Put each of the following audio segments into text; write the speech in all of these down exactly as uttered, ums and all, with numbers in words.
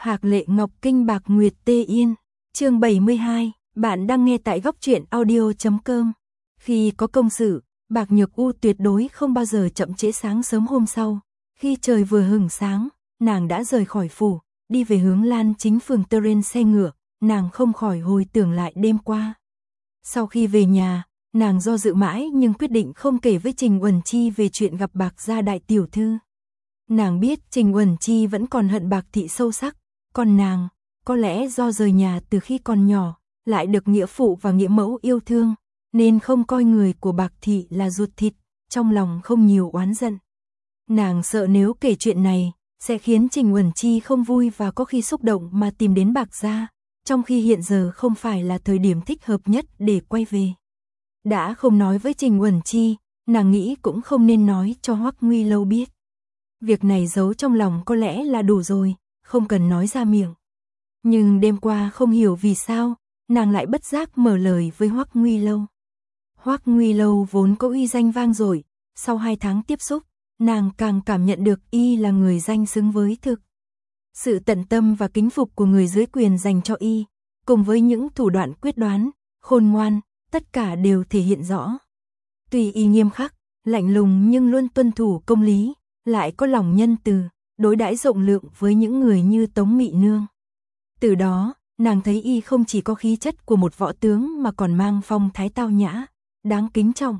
Hạc Lệ Ngọc Kinh Bạc Nguyệt Tê Yên. Chương bảy mươi hai, bạn đang nghe tại góc truyện audio chấm com. Khi có công sự, Bạc Nhược U tuyệt đối không bao giờ chậm trễ. Sáng sớm hôm sau, khi trời vừa hửng sáng, nàng đã rời khỏi phủ, đi về hướng Lan Chính phường trên xe ngựa, nàng không khỏi hồi tưởng lại đêm qua. Sau khi về nhà, nàng do dự mãi nhưng quyết định không kể với Trình Uẩn Chi về chuyện gặp Bạc gia đại tiểu thư. Nàng biết Trình Uẩn Chi vẫn còn hận Bạc thị sâu sắc, còn nàng, có lẽ do rời nhà từ khi còn nhỏ, lại được nghĩa phụ và nghĩa mẫu yêu thương, nên không coi người của Bạc thị là ruột thịt, trong lòng không nhiều oán giận. Nàng sợ nếu kể chuyện này, sẽ khiến Trình Uẩn Chi không vui và có khi xúc động mà tìm đến Bạc gia, trong khi hiện giờ không phải là thời điểm thích hợp nhất để quay về. Đã không nói với Trình Uẩn Chi, nàng nghĩ cũng không nên nói cho Hoắc Nguy Lâu biết. Việc này giấu trong lòng có lẽ là đủ rồi, không cần nói ra miệng. Nhưng đêm qua không hiểu vì sao, nàng lại bất giác mở lời với Hoắc Nguy Lâu. Hoắc Nguy Lâu vốn có uy danh vang dội, sau hai tháng tiếp xúc, nàng càng cảm nhận được y là người danh xứng với thực. Sự tận tâm và kính phục của người dưới quyền dành cho y, cùng với những thủ đoạn quyết đoán, khôn ngoan, tất cả đều thể hiện rõ. Tuy y nghiêm khắc, lạnh lùng nhưng luôn tuân thủ công lý, lại có lòng nhân từ, đối đãi rộng lượng với những người như Tống Mị Nương. Từ đó, nàng thấy y không chỉ có khí chất của một võ tướng mà còn mang phong thái tao nhã, đáng kính trọng.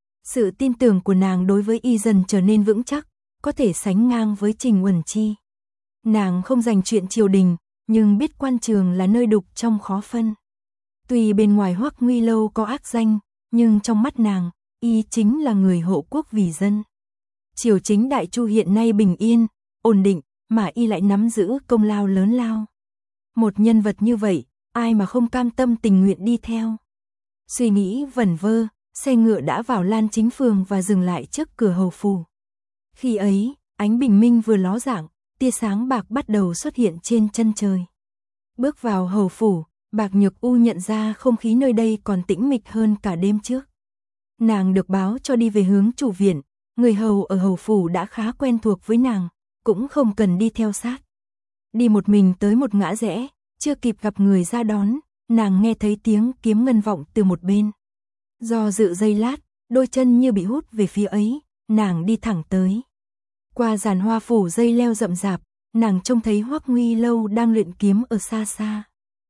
Sự tin tưởng của nàng đối với y dần trở nên vững chắc, có thể sánh ngang với Trình Uẩn Chi. Nàng không dành chuyện triều đình, nhưng biết quan trường là nơi đục trong khó phân. Tuy bên ngoài Hoắc Nguy Lâu có ác danh, nhưng trong mắt nàng, y chính là người hộ quốc vì dân. Triều chính Đại Chu hiện nay bình yên, ổn định, mà y lại nắm giữ công lao lớn lao. Một nhân vật như vậy, ai mà không cam tâm tình nguyện đi theo. Suy nghĩ vẩn vơ, xe ngựa đã vào Lan Chính phường và dừng lại trước cửa hầu phủ. Khi ấy, ánh bình minh vừa ló dạng, tia sáng bạc bắt đầu xuất hiện trên chân trời. Bước vào hầu phủ, Bạc Nhược U nhận ra không khí nơi đây còn tĩnh mịch hơn cả đêm trước. Nàng được báo cho đi về hướng chủ viện, người hầu ở hầu phủ đã khá quen thuộc với nàng, cũng không cần đi theo sát. Đi một mình tới một ngã rẽ, chưa kịp gặp người ra đón, nàng nghe thấy tiếng kiếm ngân vọng từ một bên. Do dự giây lát, đôi chân như bị hút về phía ấy, nàng đi thẳng tới. Qua giàn hoa phủ dây leo rậm rạp, nàng trông thấy Hoắc Nguy Lâu đang luyện kiếm ở xa xa.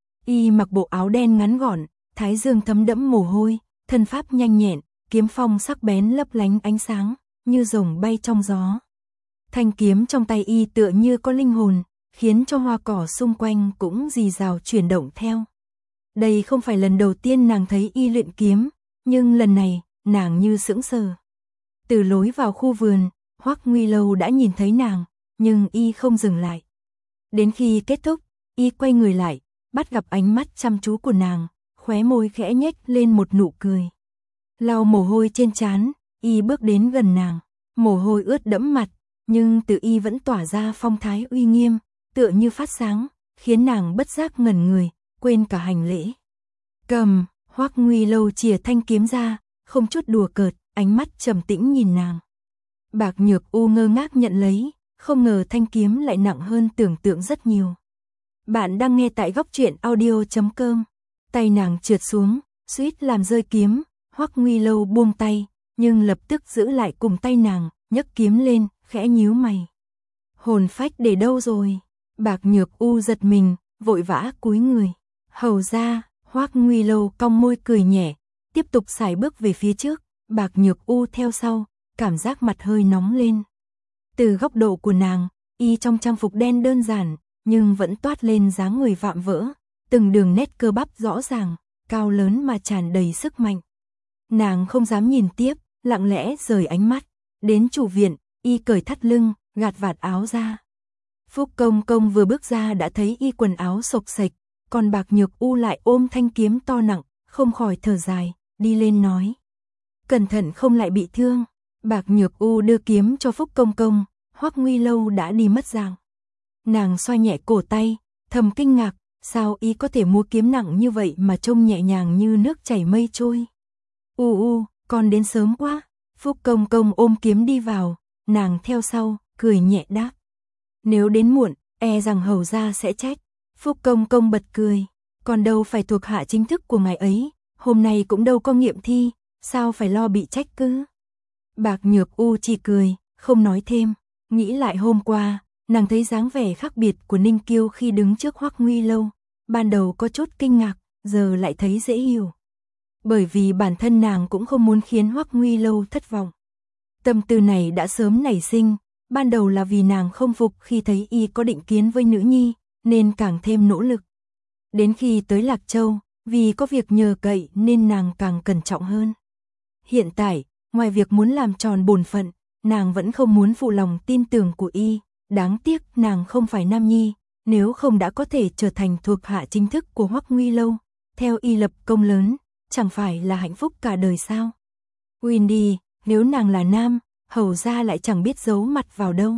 Y mặc bộ áo đen ngắn gọn, thái dương thấm đẫm mồ hôi, thân pháp nhanh nhẹn, kiếm phong sắc bén lấp lánh ánh sáng, như rồng bay trong gió. Thanh kiếm trong tay y tựa như có linh hồn, khiến cho hoa cỏ xung quanh cũng rì rào chuyển động theo. Đây không phải lần đầu tiên nàng thấy y luyện kiếm, nhưng lần này, nàng như sững sờ. Từ lối vào khu vườn, Hoắc Nguy Lâu đã nhìn thấy nàng, nhưng y không dừng lại. Đến khi kết thúc, y quay người lại, bắt gặp ánh mắt chăm chú của nàng, khóe môi khẽ nhếch lên một nụ cười. Lau mồ hôi trên trán, y bước đến gần nàng, mồ hôi ướt đẫm mặt, nhưng từ y vẫn tỏa ra phong thái uy nghiêm, tựa như phát sáng, khiến nàng bất giác ngẩn người, quên cả hành lễ. Cầm, Hoắc Nguy Lâu chìa thanh kiếm ra, không chút đùa cợt, ánh mắt trầm tĩnh nhìn nàng. Bạc Nhược U ngơ ngác nhận lấy, không ngờ thanh kiếm lại nặng hơn tưởng tượng rất nhiều. Bạn đang nghe tại góc truyện audio chấm com. Tay nàng trượt xuống, suýt làm rơi kiếm, Hoắc Nguy Lâu buông tay, nhưng lập tức giữ lại cùng tay nàng, nhấc kiếm lên, khẽ nhíu mày. Hồn phách để đâu rồi? Bạc Nhược U giật mình, vội vã cúi người. Hầu ra, Hoắc Nguy Lâu cong môi cười nhẹ, tiếp tục sải bước về phía trước, Bạc Nhược U theo sau, cảm giác mặt hơi nóng lên. Từ góc độ của nàng, y trong trang phục đen đơn giản, nhưng vẫn toát lên dáng người vạm vỡ, từng đường nét cơ bắp rõ ràng, cao lớn mà tràn đầy sức mạnh. Nàng không dám nhìn tiếp, lặng lẽ rời ánh mắt. Đến chủ viện, y cởi thắt lưng, gạt vạt áo ra. Phúc Công Công vừa bước ra đã thấy y quần áo xộc xệch, còn Bạc Nhược U lại ôm thanh kiếm to nặng, không khỏi thở dài, đi lên nói. Cẩn thận không lại bị thương. Bạc Nhược U đưa kiếm cho Phúc Công Công, Hoắc Nguy Lâu đã đi mất dạng. Nàng xoa nhẹ cổ tay, thầm kinh ngạc, sao y có thể múa kiếm nặng như vậy mà trông nhẹ nhàng như nước chảy mây trôi. U u, con đến sớm quá. Phúc Công Công ôm kiếm đi vào, nàng theo sau, cười nhẹ đáp. Nếu đến muộn, e rằng hầu gia sẽ trách. Phúc Công Công bật cười, còn đâu phải thuộc hạ chính thức của ngài ấy, hôm nay cũng đâu có nghiệm thi, sao phải lo bị trách cứ. Bạc Nhược U chỉ cười, không nói thêm, nghĩ lại hôm qua, nàng thấy dáng vẻ khác biệt của Ninh Kiêu khi đứng trước Hoắc Nguy Lâu, ban đầu có chút kinh ngạc, giờ lại thấy dễ hiểu. Bởi vì bản thân nàng cũng không muốn khiến Hoắc Nguy Lâu thất vọng. Tâm tư này đã sớm nảy sinh, ban đầu là vì nàng không phục khi thấy y có định kiến với nữ nhi, nên càng thêm nỗ lực. Đến khi tới Lạc Châu, vì có việc nhờ cậy nên nàng càng cẩn trọng hơn. Hiện tại, ngoài việc muốn làm tròn bổn phận, nàng vẫn không muốn phụ lòng tin tưởng của y, đáng tiếc nàng không phải nam nhi, nếu không đã có thể trở thành thuộc hạ chính thức của Hoắc Nguy Lâu, theo y lập công lớn, chẳng phải là hạnh phúc cả đời sao? Windy, nếu nàng là nam, hầu ra lại chẳng biết giấu mặt vào đâu.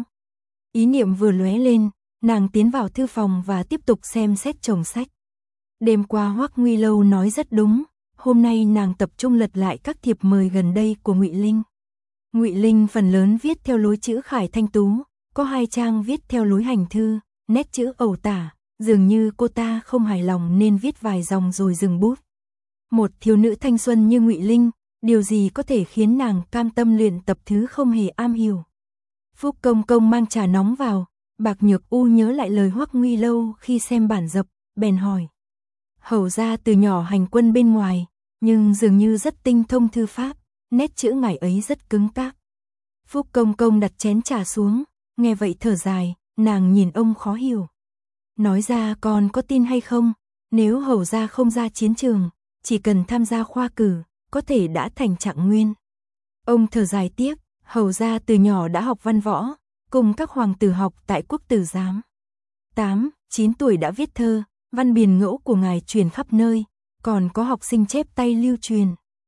Ý niệm vừa lóe lên, nàng tiến vào thư phòng và tiếp tục xem xét chồng sách. Đêm qua Hoắc Nguy Lâu nói rất đúng, hôm nay nàng tập trung lật lại các thiệp mời gần đây của Ngụy Linh. Ngụy Linh phần lớn viết theo lối chữ khải thanh tú, có hai trang viết theo lối hành thư, nét chữ ẩu tả, dường như cô ta không hài lòng nên viết vài dòng rồi dừng bút. Một thiếu nữ thanh xuân như Ngụy Linh, điều gì có thể khiến nàng cam tâm luyện tập thứ không hề am hiểu. Phúc Công Công mang trà nóng vào, Bạc Nhược U nhớ lại lời Hoắc Nguy Lâu khi xem bản dập, bèn hỏi. Hầu ra từ nhỏ hành quân bên ngoài, nhưng dường như rất tinh thông thư pháp, nét chữ ngài ấy rất cứng cáp. Phúc Công Công đặt chén trà xuống, nghe vậy thở dài, nàng nhìn ông khó hiểu. Nói ra con có tin hay không, nếu hầu ra không ra chiến trường, chỉ cần tham gia khoa cử, có thể đã thành trạng nguyên. Ông thở dài tiếc, hầu ra từ nhỏ đã học văn võ, cùng các hoàng tử học tại Quốc tử giám. tám, chín tuổi đã viết thơ, văn biền ngẫu của ngài truyền khắp nơi, còn có học sinh chép tay lưu truyền.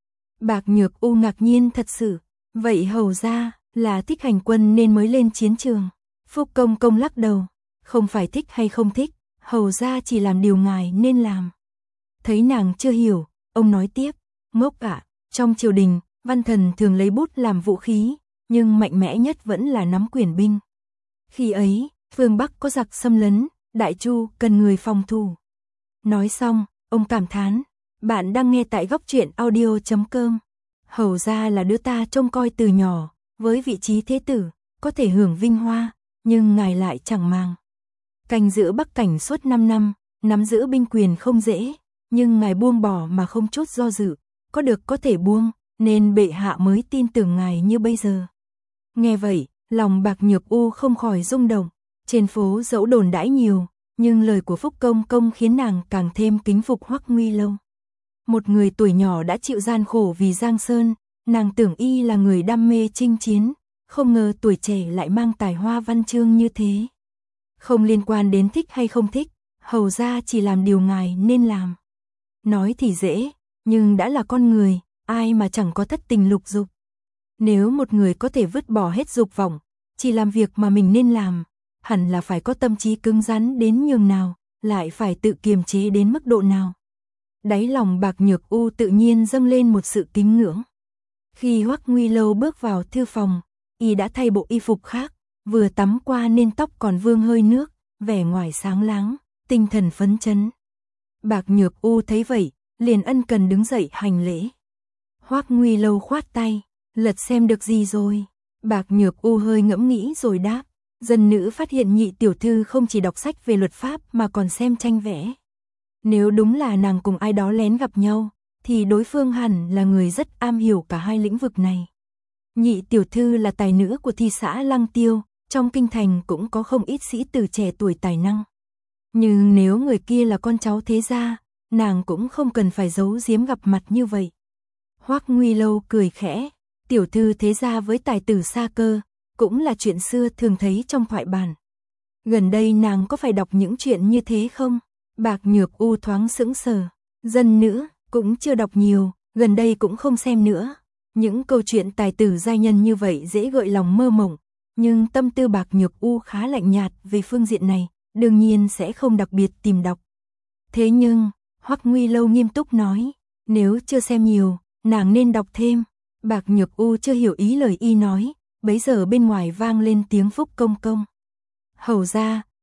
Bạc Nhược U ngạc nhiên thật sự, vậy hầu ra là thích hành quân nên mới lên chiến trường. Phúc Công Công lắc đầu, không phải thích hay không thích, hầu ra chỉ làm điều ngài nên làm. Thấy nàng chưa hiểu, ông nói tiếp, ngốc ạ, trong triều đình, văn thần thường lấy bút làm vũ khí, nhưng mạnh mẽ nhất vẫn là nắm quyền binh. Khi ấy, phương Bắc có giặc xâm lấn, Đại Chu cần người phòng thủ. Nói xong, ông cảm thán, bạn đang nghe tại góc truyện audio chấm com. Hầu ra là đứa ta trông coi từ nhỏ, với vị trí thế tử, có thể hưởng vinh hoa, nhưng ngài lại chẳng màng. Canh giữ Bắc Cảnh suốt năm năm, nắm giữ binh quyền không dễ, nhưng ngài buông bỏ mà không chút do dự, có được có thể buông, nên bệ hạ mới tin tưởng ngài như bây giờ. Nghe vậy, lòng Bạc Nhược U không khỏi rung động, trên phố dẫu đồn đãi nhiều, nhưng lời của Phúc Công Công khiến nàng càng thêm kính phục Hoắc Nguy Lâu. Một người tuổi nhỏ đã chịu gian khổ vì Giang Sơn, nàng tưởng y là người đam mê chinh chiến, không ngờ tuổi trẻ lại mang tài hoa văn chương như thế. Không liên quan đến thích hay không thích, hầu ra chỉ làm điều ngài nên làm. Nói thì dễ, nhưng đã là con người, ai mà chẳng có thất tình lục dục. Nếu một người có thể vứt bỏ hết dục vọng, chỉ làm việc mà mình nên làm, hẳn là phải có tâm trí cứng rắn đến nhường nào, lại phải tự kiềm chế đến mức độ nào. Đáy lòng Bạc Nhược U tự nhiên dâng lên một sự kính ngưỡng. Khi Hoắc Nguy Lâu bước vào thư phòng, y đã thay bộ y phục khác, vừa tắm qua nên tóc còn vương hơi nước, vẻ ngoài sáng láng, tinh thần phấn chấn. Bạc Nhược U thấy vậy, liền ân cần đứng dậy hành lễ. Hoắc Nguy Lâu khoát tay, lật xem được gì rồi? Bạc Nhược U hơi ngẫm nghĩ rồi đáp, dân nữ phát hiện nhị tiểu thư không chỉ đọc sách về luật pháp mà còn xem tranh vẽ. Nếu đúng là nàng cùng ai đó lén gặp nhau, thì đối phương hẳn là người rất am hiểu cả hai lĩnh vực này. Nhị tiểu thư là tài nữ của thị xã Lăng Tiêu, trong kinh thành cũng có không ít sĩ tử trẻ tuổi tài năng. Nhưng nếu người kia là con cháu thế gia, nàng cũng không cần phải giấu giếm gặp mặt như vậy. Hoắc Nguy Lâu cười khẽ, tiểu thư thế gia với tài tử xa cơ, cũng là chuyện xưa thường thấy trong thoại bản. Gần đây nàng có phải đọc những chuyện như thế không? Bạc Nhược U thoáng sững sờ, dân nữ cũng chưa đọc nhiều, gần đây cũng không xem nữa. Những câu chuyện tài tử giai nhân như vậy dễ gợi lòng mơ mộng, nhưng tâm tư Bạc Nhược U khá lạnh nhạt về phương diện này, đương nhiên sẽ không đặc biệt tìm đọc. Thế nhưng, Hoắc Nguy Lâu nghiêm túc nói, nếu chưa xem nhiều, nàng nên đọc thêm. Bạc Nhược U chưa hiểu ý lời y nói, bấy giờ bên ngoài vang lên tiếng Phúc Công Công. Hầu ra,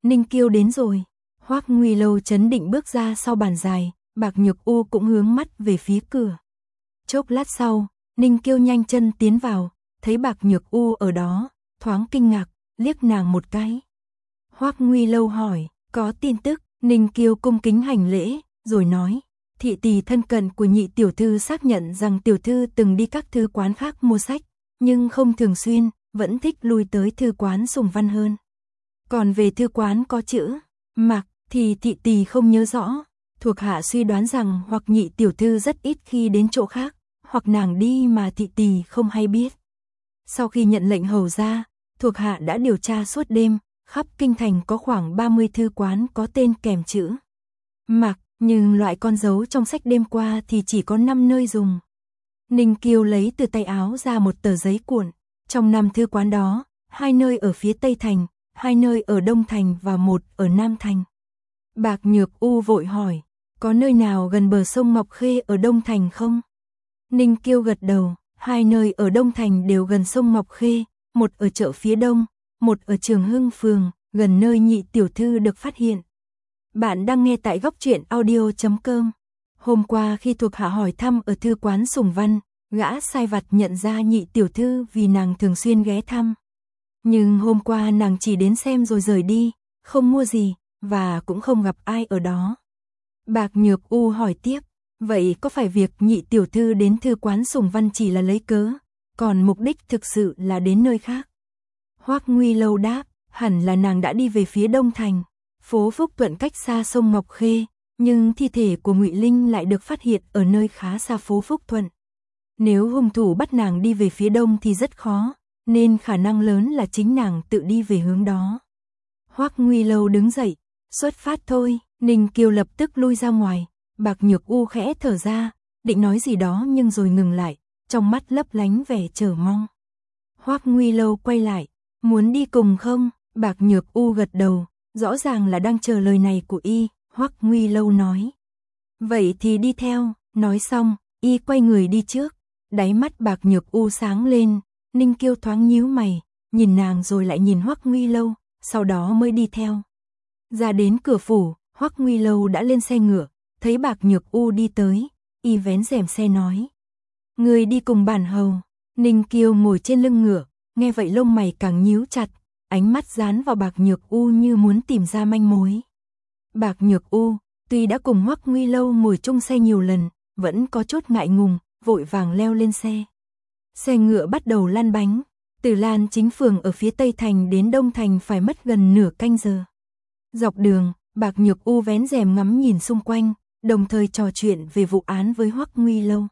Ninh Kiêu đến rồi. Hoắc Nguy Lâu chấn định bước ra sau bàn dài, Bạc Nhược U cũng hướng mắt về phía cửa. Chốc lát sau, Ninh Kiêu nhanh chân tiến vào, thấy Bạc Nhược U ở đó, thoáng kinh ngạc, liếc nàng một cái. Hoắc Nguy Lâu hỏi, có tin tức? Ninh Kiêu cung kính hành lễ, rồi nói, thị tỳ thân cận của nhị tiểu thư xác nhận rằng tiểu thư từng đi các thư quán khác mua sách, nhưng không thường xuyên, vẫn thích lui tới thư quán Sùng Văn hơn. Còn về thư quán có chữ Mạc thì thị tỳ không nhớ rõ, thuộc hạ suy đoán rằng hoặc nhị tiểu thư rất ít khi đến chỗ khác, hoặc nàng đi mà thị tỳ không hay biết. Sau khi nhận lệnh hầu ra, thuộc hạ đã điều tra suốt đêm, khắp kinh thành có khoảng ba mươi thư quán có tên kèm chữ Mạc, nhưng loại con dấu trong sách đêm qua thì chỉ có năm nơi dùng. Ninh Kiêu lấy từ tay áo ra một tờ giấy cuộn, trong năm thư quán đó, hai nơi ở phía Tây Thành, hai nơi ở Đông Thành và một ở Nam Thành. Bạc Nhược U vội hỏi, có nơi nào gần bờ sông Ngọc Khê ở Đông Thành không? Ninh Kiêu gật đầu, hai nơi ở Đông Thành đều gần sông Ngọc Khê, một ở chợ phía Đông, một ở Trường Hưng Phường, gần nơi nhị tiểu thư được phát hiện. Bạn đang nghe tại góc truyện audio chấm com. Hôm qua khi thuộc hạ hỏi thăm ở thư quán Sùng Văn, gã sai vặt nhận ra nhị tiểu thư vì nàng thường xuyên ghé thăm. Nhưng hôm qua nàng chỉ đến xem rồi rời đi, không mua gì, và cũng không gặp ai ở đó. Bạc Nhược U hỏi tiếp, vậy có phải việc nhị tiểu thư đến thư quán Sùng Văn chỉ là lấy cớ, còn mục đích thực sự là đến nơi khác? Hoắc Nguy Lâu đáp, hẳn là nàng đã đi về phía Đông Thành. Phố Phúc Thuận cách xa sông Ngọc Khê, nhưng thi thể của Ngụy Linh lại được phát hiện ở nơi khá xa phố Phúc Thuận. Nếu hung thủ bắt nàng đi về phía đông thì rất khó, nên khả năng lớn là chính nàng tự đi về hướng đó. Hoắc Nguy Lâu đứng dậy, xuất phát thôi. Ninh Kiêu lập tức lui ra ngoài, Bạc Nhược U khẽ thở ra, định nói gì đó nhưng rồi ngừng lại, trong mắt lấp lánh vẻ chờ mong. Hoắc Nguy Lâu quay lại, muốn đi cùng không? Bạc Nhược U gật đầu, rõ ràng là đang chờ lời này của y. Hoắc Nguy Lâu nói, vậy thì đi theo. Nói xong, y quay người đi trước, đáy mắt Bạc Nhược U sáng lên. Ninh Kiêu thoáng nhíu mày, nhìn nàng rồi lại nhìn Hoắc Nguy Lâu, sau đó mới đi theo. Ra đến cửa phủ, Hoắc Nguy Lâu đã lên xe ngựa, thấy Bạc Nhược U đi tới, y vén rèm xe nói, người đi cùng bản hầu. Ninh Kiêu ngồi trên lưng ngựa, nghe vậy lông mày càng nhíu chặt, ánh mắt dán vào Bạc Nhược U như muốn tìm ra manh mối. Bạc Nhược U, tuy đã cùng Hoắc Nguy Lâu ngồi chung xe nhiều lần, vẫn có chút ngại ngùng, vội vàng leo lên xe. Xe ngựa bắt đầu lăn bánh, từ Lan Chính Phường ở phía Tây Thành đến Đông Thành phải mất gần nửa canh giờ. Dọc đường, Bạc Nhược U vén rèm ngắm nhìn xung quanh, đồng thời trò chuyện về vụ án với Hoắc Nguy Lâu.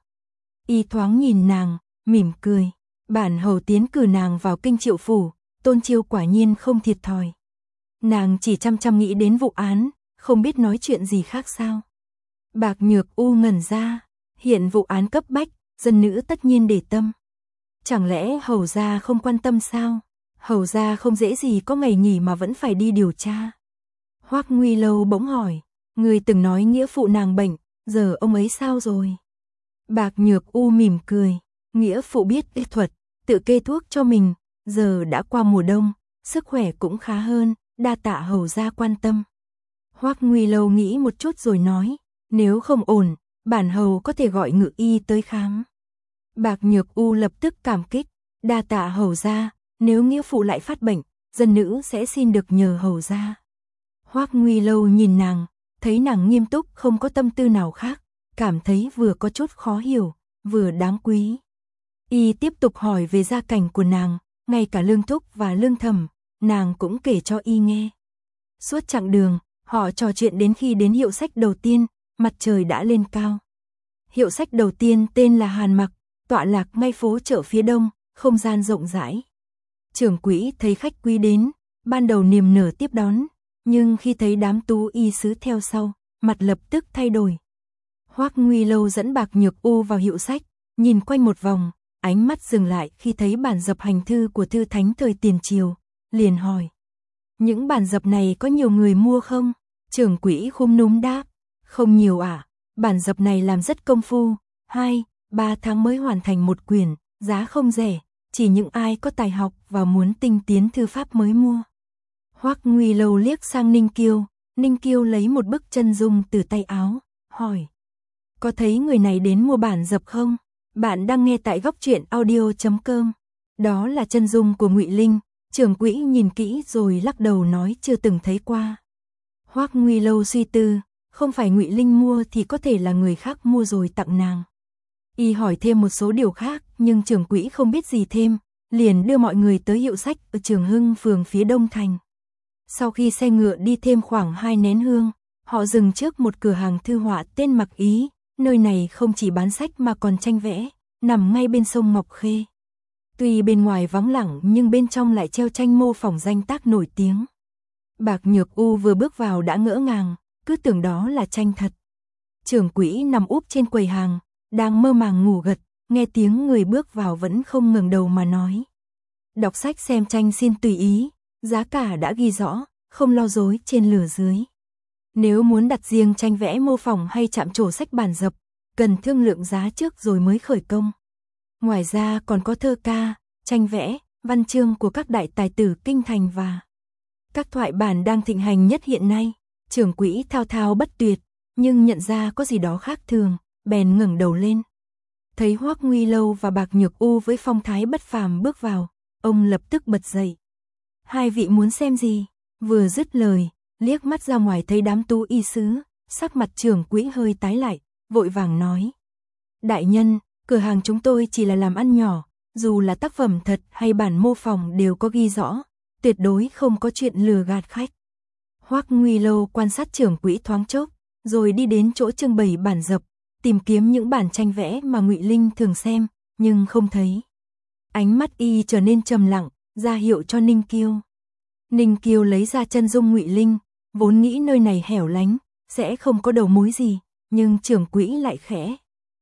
Y thoáng nhìn nàng, mỉm cười, bản hầu tiến cử nàng vào kinh Triệu phủ, Tôn Chiêu quả nhiên không thiệt thòi. Nàng chỉ chăm chăm nghĩ đến vụ án, không biết nói chuyện gì khác sao. Bạc Nhược U ngẩn ra, hiện vụ án cấp bách, dân nữ tất nhiên để tâm. Chẳng lẽ hầu gia không quan tâm sao? Hầu gia không dễ gì có ngày nghỉ mà vẫn phải đi điều tra. Hoắc Nguy Lâu bỗng hỏi, người từng nói nghĩa phụ nàng bệnh, giờ ông ấy sao rồi? Bạc Nhược U mỉm cười, nghĩa phụ biết y thuật, tự kê thuốc cho mình, giờ đã qua mùa đông, sức khỏe cũng khá hơn, đa tạ hầu gia quan tâm. Hoắc Nguy Lâu nghĩ một chút rồi nói, nếu không ổn, bản hầu có thể gọi ngự y tới khám. Bạc Nhược U lập tức cảm kích, đa tạ hầu gia, nếu nghĩa phụ lại phát bệnh, dân nữ sẽ xin được nhờ hầu gia. Hoắc Nguy Lâu nhìn nàng, thấy nàng nghiêm túc không có tâm tư nào khác, cảm thấy vừa có chút khó hiểu, vừa đáng quý. Y tiếp tục hỏi về gia cảnh của nàng, ngay cả Lương Thúc và Lương Thẩm, nàng cũng kể cho y nghe. Suốt chặng đường, họ trò chuyện đến khi đến hiệu sách đầu tiên, mặt trời đã lên cao. Hiệu sách đầu tiên tên là Hàn Mặc, tọa lạc ngay phố chợ phía đông, không gian rộng rãi. Trưởng quỹ thấy khách quý đến, ban đầu niềm nở tiếp đón, nhưng khi thấy đám tú y sứ theo sau, mặt lập tức thay đổi. Hoắc Nguy Lâu dẫn Bạc Nhược U vào hiệu sách, nhìn quanh một vòng, ánh mắt dừng lại khi thấy bản dập hành thư của thư thánh thời tiền triều, liền hỏi, những bản dập này có nhiều người mua không? Trưởng quỹ khum núm đáp, không nhiều ạ, à? Bản dập này làm rất công phu, hai, ba tháng mới hoàn thành một quyển, giá không rẻ, chỉ những ai có tài học và muốn tinh tiến thư pháp mới mua. Hoắc Nguy Lâu liếc sang Ninh Kiêu, Ninh Kiêu lấy một bức chân dung từ tay áo, hỏi. Có thấy người này đến mua bản dập không? Bạn đang nghe tại góc truyện audio chấm com. Đó là chân dung của Ngụy Linh, trưởng quỹ nhìn kỹ rồi lắc đầu nói chưa từng thấy qua. Hoắc Nguy Lâu suy tư, không phải Ngụy Linh mua thì có thể là người khác mua rồi tặng nàng. Y hỏi thêm một số điều khác, nhưng trưởng quỹ không biết gì thêm, liền đưa mọi người tới hiệu sách ở Trường Hưng phường phía Đông Thành. Sau khi xe ngựa đi thêm khoảng hai nén hương, họ dừng trước một cửa hàng thư họa tên Mặc Ý, nơi này không chỉ bán sách mà còn tranh vẽ, nằm ngay bên sông Ngọc Khê. Tuy bên ngoài vắng lặng nhưng bên trong lại treo tranh mô phỏng danh tác nổi tiếng. Bạc Nhược U vừa bước vào đã ngỡ ngàng, cứ tưởng đó là tranh thật. Trưởng quỹ nằm úp trên quầy hàng, đang mơ màng ngủ gật, nghe tiếng người bước vào vẫn không ngẩng đầu mà nói. Đọc sách xem tranh xin tùy ý, giá cả đã ghi rõ, không lo dối trên lửa dưới. Nếu muốn đặt riêng tranh vẽ mô phỏng hay chạm trổ sách bản dập, cần thương lượng giá trước rồi mới khởi công. Ngoài ra còn có thơ ca, tranh vẽ, văn chương của các đại tài tử kinh thành và các thoại bản đang thịnh hành nhất hiện nay. Trưởng quỹ thao thao bất tuyệt, nhưng nhận ra có gì đó khác thường, bèn ngẩng đầu lên. Thấy Hoắc Nguy Lâu và Bạc Nhược U với phong thái bất phàm bước vào, ông lập tức bật dậy. Hai vị muốn xem gì? Vừa dứt lời, liếc mắt ra ngoài thấy đám tú y sứ, sắc mặt trưởng quỹ hơi tái lại, vội vàng nói. Đại nhân, cửa hàng chúng tôi chỉ là làm ăn nhỏ, dù là tác phẩm thật hay bản mô phỏng đều có ghi rõ, tuyệt đối không có chuyện lừa gạt khách. Hoắc Nguy Lâu quan sát trưởng quỹ thoáng chốc, rồi đi đến chỗ trưng bày bản dập, tìm kiếm những bản tranh vẽ mà Ngụy Linh thường xem, nhưng không thấy. Ánh mắt y trở nên trầm lặng, ra hiệu cho Ninh Kiêu. Ninh Kiêu lấy ra chân dung Ngụy Linh, vốn nghĩ nơi này hẻo lánh, sẽ không có đầu mối gì, nhưng trưởng quỹ lại khẽ.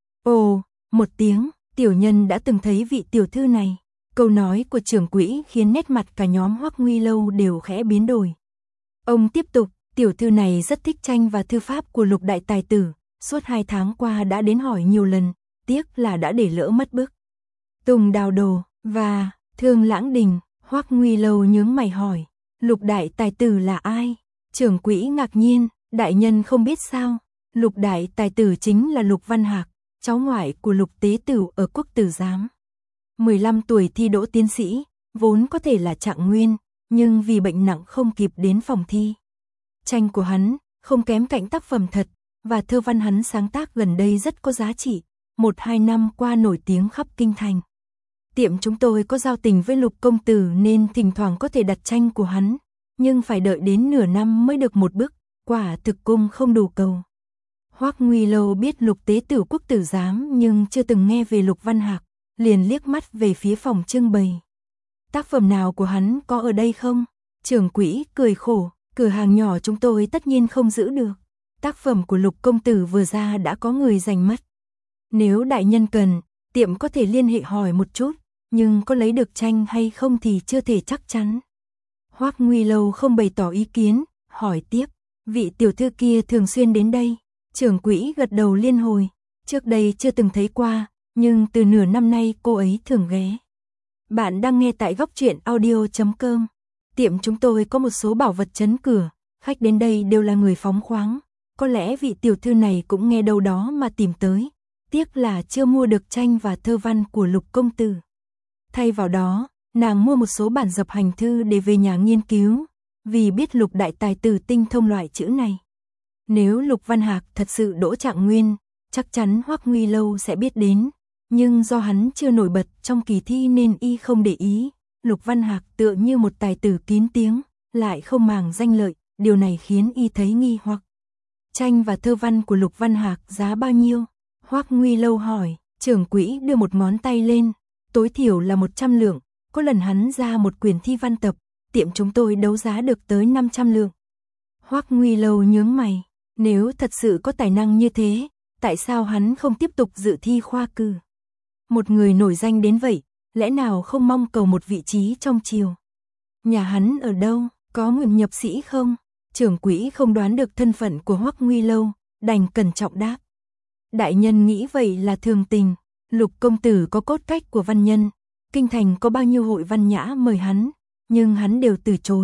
Ồ, một tiếng, tiểu nhân đã từng thấy vị tiểu thư này. Câu nói của trưởng quỹ khiến nét mặt cả nhóm Hoắc Nguy Lâu đều khẽ biến đổi. Ông tiếp tục, tiểu thư này rất thích tranh và thư pháp của lục đại tài tử, suốt hai tháng qua đã đến hỏi nhiều lần, tiếc là đã để lỡ mất bức. Tùng Đào Đồ và Thương Lãng Đình. Hoắc Nguy Lâu nhướng mày hỏi, lục đại tài tử là ai? Trưởng quỹ ngạc nhiên, đại nhân không biết sao? Lục đại tài tử chính là Lục Văn Hạc, cháu ngoại của Lục Tế Tửu ở Quốc Tử Giám. mười lăm tuổi thi đỗ tiến sĩ, vốn có thể là trạng nguyên, nhưng vì bệnh nặng không kịp đến phòng thi. Tranh của hắn không kém cạnh tác phẩm thật, và thơ văn hắn sáng tác gần đây rất có giá trị, một hai năm qua nổi tiếng khắp kinh thành. Tiệm chúng tôi có giao tình với Lục công tử nên thỉnh thoảng có thể đặt tranh của hắn, nhưng phải đợi đến nửa năm mới được một bức, quả thực cung không đủ cầu. Hoắc Nguy Lâu biết Lục Tế Tửu Quốc Tử Giám nhưng chưa từng nghe về Lục Văn Hạc, liền liếc mắt về phía phòng trưng bày. Tác phẩm nào của hắn có ở đây không? Trưởng quỹ cười khổ, cửa hàng nhỏ chúng tôi tất nhiên không giữ được. Tác phẩm của Lục công tử vừa ra đã có người giành mất. Nếu đại nhân cần, tiệm có thể liên hệ hỏi một chút, nhưng có lấy được tranh hay không thì chưa thể chắc chắn. Hoắc Nguy Lâu không bày tỏ ý kiến, hỏi tiếp, vị tiểu thư kia thường xuyên đến đây. Trưởng quỹ gật đầu liên hồi, trước đây chưa từng thấy qua, nhưng từ nửa năm nay cô ấy thường ghé. Bạn đang nghe tại góc truyện audio chấm com. Tiệm chúng tôi có một số bảo vật trấn cửa, khách đến đây đều là người phóng khoáng. Có lẽ vị tiểu thư này cũng nghe đâu đó mà tìm tới, tiếc là chưa mua được tranh và thơ văn của Lục công tử. Thay vào đó, nàng mua một số bản dập hành thư để về nhà nghiên cứu, vì biết Lục đại tài tử tinh thông loại chữ này. Nếu Lục Văn Hạc thật sự đỗ trạng nguyên, chắc chắn Hoắc Nguy Lâu sẽ biết đến, nhưng do hắn chưa nổi bật trong kỳ thi nên y không để ý. Lục Văn Hạc tựa như một tài tử kín tiếng, lại không màng danh lợi, điều này khiến y thấy nghi hoặc. Tranh và thơ văn của Lục Văn Hạc giá bao nhiêu? Hoắc Nguy Lâu hỏi, trưởng quỹ đưa một ngón tay lên, tối thiểu là một trăm lượng, có lần hắn ra một quyển thi văn tập, tiệm chúng tôi đấu giá được tới năm trăm lượng. Hoắc Nguy Lâu nhướng mày, nếu thật sự có tài năng như thế, tại sao hắn không tiếp tục dự thi khoa cử? Một người nổi danh đến vậy, lẽ nào không mong cầu một vị trí trong triều? Nhà hắn ở đâu, có nguồn nhập sĩ không? Trưởng quỹ không đoán được thân phận của Hoắc Nguy Lâu, đành cẩn trọng đáp. Đại nhân nghĩ vậy là thường tình, Lục công tử có cốt cách của văn nhân, kinh thành có bao nhiêu hội văn nhã mời hắn, nhưng hắn đều từ chối,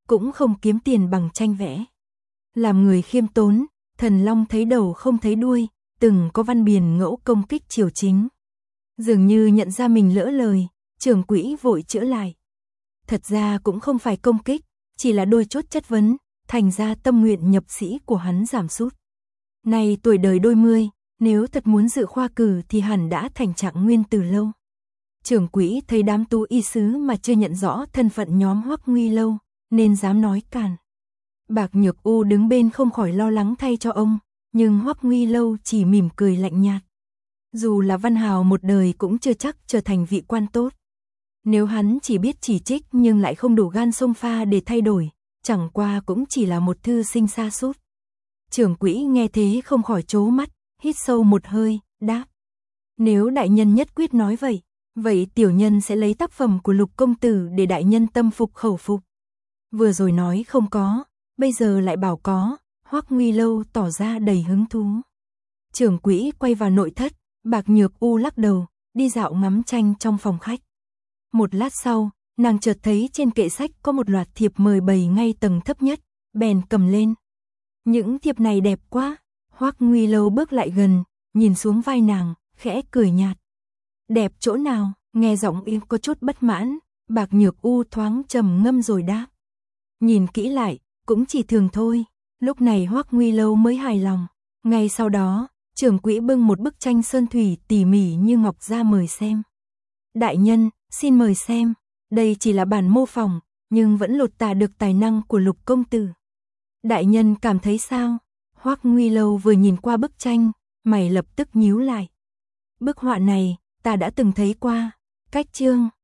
cũng không kiếm tiền bằng tranh vẽ. Làm người khiêm tốn, Thần Long thấy đầu không thấy đuôi, từng có văn biền ngẫu công kích triều chính. Dường như nhận ra mình lỡ lời, trưởng quỹ vội chữa lại. Thật ra cũng không phải công kích, chỉ là đôi chốt chất vấn, thành ra tâm nguyện nhập sĩ của hắn giảm sút. Nay tuổi đời đôi mươi, nếu thật muốn dự khoa cử thì hẳn đã thành trạng nguyên từ lâu. Trưởng quỹ thấy đám tú y sứ mà chưa nhận rõ thân phận nhóm Hoắc Nguy Lâu, nên dám nói càn. Bạc Nhược U đứng bên không khỏi lo lắng thay cho ông, nhưng Hoắc Nguy Lâu chỉ mỉm cười lạnh nhạt. Dù là văn hào một đời cũng chưa chắc trở thành vị quan tốt. Nếu hắn chỉ biết chỉ trích nhưng lại không đủ gan xông pha để thay đổi, chẳng qua cũng chỉ là một thư sinh sa sút. Trưởng quỹ nghe thế không khỏi trố mắt, hít sâu một hơi, đáp. Nếu đại nhân nhất quyết nói vậy, vậy tiểu nhân sẽ lấy tác phẩm của Lục công tử để đại nhân tâm phục khẩu phục. Vừa rồi nói không có, bây giờ lại bảo có, Hoắc Nguy Lâu tỏ ra đầy hứng thú. Trưởng quỹ quay vào nội thất, Bạc Nhược U lắc đầu, đi dạo ngắm tranh trong phòng khách. Một lát sau, nàng chợt thấy trên kệ sách có một loạt thiệp mời bày ngay tầng thấp nhất, bèn cầm lên. Những thiệp này đẹp quá. Hoắc Nguy Lâu bước lại gần, nhìn xuống vai nàng, khẽ cười nhạt. Đẹp chỗ nào? Nghe giọng y có chút bất mãn, Bạc Nhược U thoáng trầm ngâm rồi đáp. Nhìn kỹ lại, cũng chỉ thường thôi. Lúc này Hoắc Nguy Lâu mới hài lòng. Ngay sau đó, trưởng quỹ bưng một bức tranh sơn thủy tỉ mỉ như ngọc ra mời xem. Đại nhân, xin mời xem. Đây chỉ là bản mô phỏng, nhưng vẫn lột tả được tài năng của Lục công tử. Đại nhân cảm thấy sao? Hoắc Nguy Lâu vừa nhìn qua bức tranh, mày lập tức nhíu lại. Bức họa này, ta đã từng thấy qua. Cách chương